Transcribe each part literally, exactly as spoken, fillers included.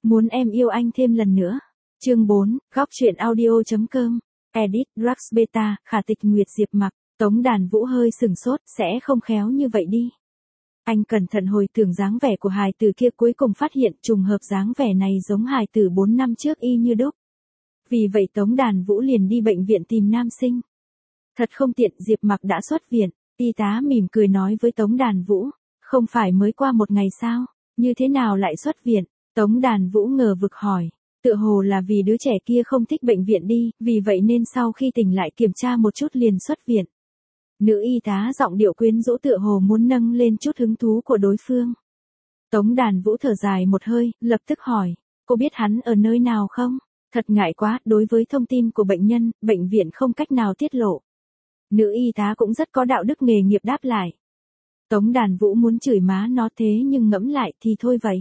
Muốn em yêu anh thêm lần nữa. Chương bốn, góc truyện audio.com. Edit, Drax Beta, Khả Tịch Nguyệt Diệp Mặc. Tống Đàn Vũ hơi sừng sốt, sẽ không khéo như vậy đi. Anh cẩn thận hồi tưởng dáng vẻ của hài tử kia, cuối cùng phát hiện trùng hợp dáng vẻ này giống hài tử bốn năm trước y như đúc. Vì vậy Tống Đàn Vũ liền đi bệnh viện tìm nam sinh. Thật không tiện, Diệp Mặc đã xuất viện. Y tá mỉm cười nói với Tống Đàn Vũ, không phải mới qua một ngày sao, như thế nào lại xuất viện? Tống Đàn Vũ ngờ vực hỏi, tựa hồ là vì đứa trẻ kia không thích bệnh viện đi, vì vậy nên sau khi tỉnh lại kiểm tra một chút liền xuất viện. Nữ y tá giọng điệu quyến rũ tựa hồ muốn nâng lên chút hứng thú của đối phương. Tống Đàn Vũ thở dài một hơi, lập tức hỏi, cô biết hắn ở nơi nào không? Thật ngại quá, đối với thông tin của bệnh nhân, bệnh viện không cách nào tiết lộ. Nữ y tá cũng rất có đạo đức nghề nghiệp đáp lại. Tống Đàn Vũ muốn chửi má nó thế nhưng ngẫm lại thì thôi vậy.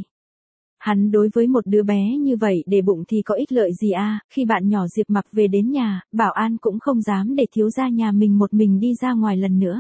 Hắn đối với một đứa bé như vậy để bụng thì có ích lợi gì à, khi bạn nhỏ Diệp Mặc về đến nhà, bảo an cũng không dám để thiếu gia nhà mình một mình đi ra ngoài lần nữa.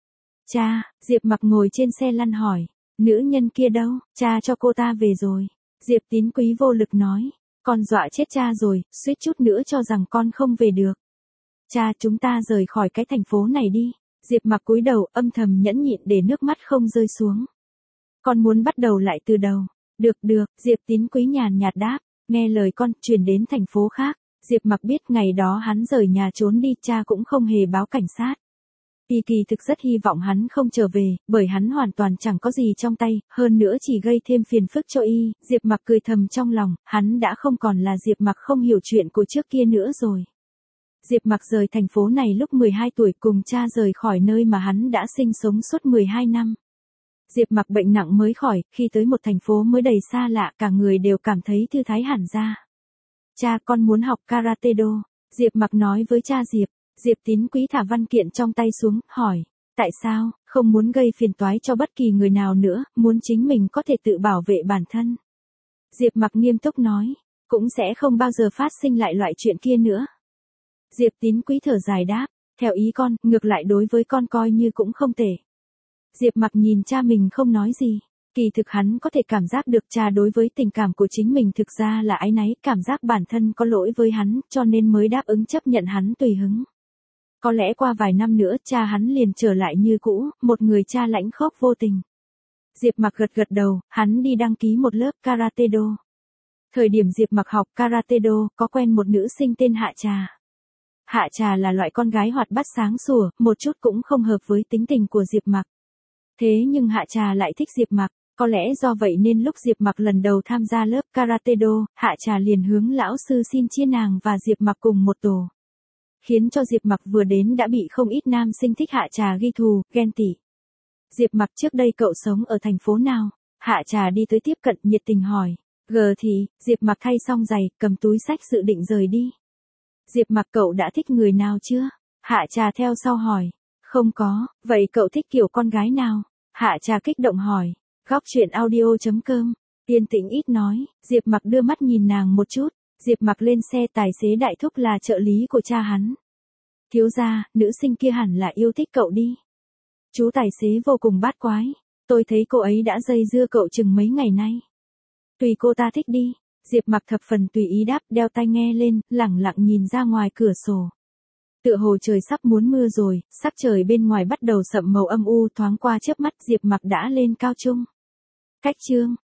Cha, Diệp Mặc ngồi trên xe lăn hỏi, nữ nhân kia đâu, cha cho cô ta về rồi. Diệp Tín Quý vô lực nói, con dọa chết cha rồi, suýt chút nữa cho rằng con không về được. Cha, chúng ta rời khỏi cái thành phố này đi. Diệp Mặc cúi đầu âm thầm nhẫn nhịn để nước mắt không rơi xuống. Con muốn bắt đầu lại từ đầu. Được được, Diệp Tín Quý nhàn nhạt đáp, nghe lời con, chuyển đến thành phố khác. Diệp Mặc biết ngày đó hắn rời nhà trốn đi, cha cũng không hề báo cảnh sát. Kỳ kỳ thực rất hy vọng hắn không trở về, bởi hắn hoàn toàn chẳng có gì trong tay, hơn nữa chỉ gây thêm phiền phức cho y. Diệp Mặc cười thầm trong lòng, hắn đã không còn là Diệp Mặc không hiểu chuyện của trước kia nữa rồi. Diệp Mặc rời thành phố này lúc mười hai tuổi, cùng cha rời khỏi nơi mà hắn đã sinh sống suốt mười hai năm. Diệp Mặc bệnh nặng mới khỏi, khi tới một thành phố mới đầy xa lạ, cả người đều cảm thấy thư thái hẳn ra. Cha, con muốn học karate do. Diệp Mặc nói với cha Diệp. Diệp Tín Quý thả văn kiện trong tay xuống, hỏi, tại sao, không muốn gây phiền toái cho bất kỳ người nào nữa, muốn chính mình có thể tự bảo vệ bản thân. Diệp Mặc nghiêm túc nói, cũng sẽ không bao giờ phát sinh lại loại chuyện kia nữa. Diệp Tín Quý thở dài đáp, theo ý con, ngược lại đối với con coi như cũng không tệ. Diệp Mặc nhìn cha mình không nói gì, kỳ thực hắn có thể cảm giác được cha đối với tình cảm của chính mình thực ra là áy náy, cảm giác bản thân có lỗi với hắn, cho nên mới đáp ứng chấp nhận hắn tùy hứng. Có lẽ qua vài năm nữa cha hắn liền trở lại như cũ, một người cha lãnh khốc vô tình. Diệp Mặc gật gật đầu, hắn đi đăng ký một lớp karate do. Thời điểm Diệp Mặc học karate do, có quen một nữ sinh tên Hạ Trà. Hạ Trà là loại con gái hoạt bát sáng sủa, một chút cũng không hợp với tính tình của Diệp Mặc. Thế nhưng Hạ Trà lại thích Diệp Mặc, có lẽ do vậy nên lúc Diệp Mặc lần đầu tham gia lớp karate do, Hạ Trà liền hướng lão sư xin chia nàng và Diệp Mặc cùng một tổ. Khiến cho Diệp Mặc vừa đến đã bị không ít nam sinh thích Hạ Trà ghi thù, ghen tị. Diệp Mặc, trước đây cậu sống ở thành phố nào? Hạ Trà đi tới tiếp cận nhiệt tình hỏi. Gờ thì, Diệp Mặc thay xong giày, cầm túi xách dự định rời đi. Diệp Mặc, cậu đã thích người nào chưa? Hạ Trà theo sau hỏi. Không có, vậy cậu thích kiểu con gái nào? Hạ Trà kích động hỏi. Góc truyện audio.com. Tiên Tĩnh ít nói, Diệp Mặc đưa mắt nhìn nàng một chút. Diệp Mặc lên xe, tài xế đại thúc là trợ lý của cha hắn. Thiếu gia, nữ sinh kia hẳn là yêu thích cậu đi. Chú tài xế vô cùng bát quái. Tôi thấy cô ấy đã dây dưa cậu chừng mấy ngày nay. Tùy cô ta thích đi. Diệp Mặc thập phần tùy ý đáp, đeo tai nghe lên, lẳng lặng nhìn ra ngoài cửa sổ. Tựa hồ trời sắp muốn mưa rồi, sắc trời bên ngoài bắt đầu sậm màu âm u, thoáng qua chớp mắt Diệp Mặc đã lên cao trung. Cách chương.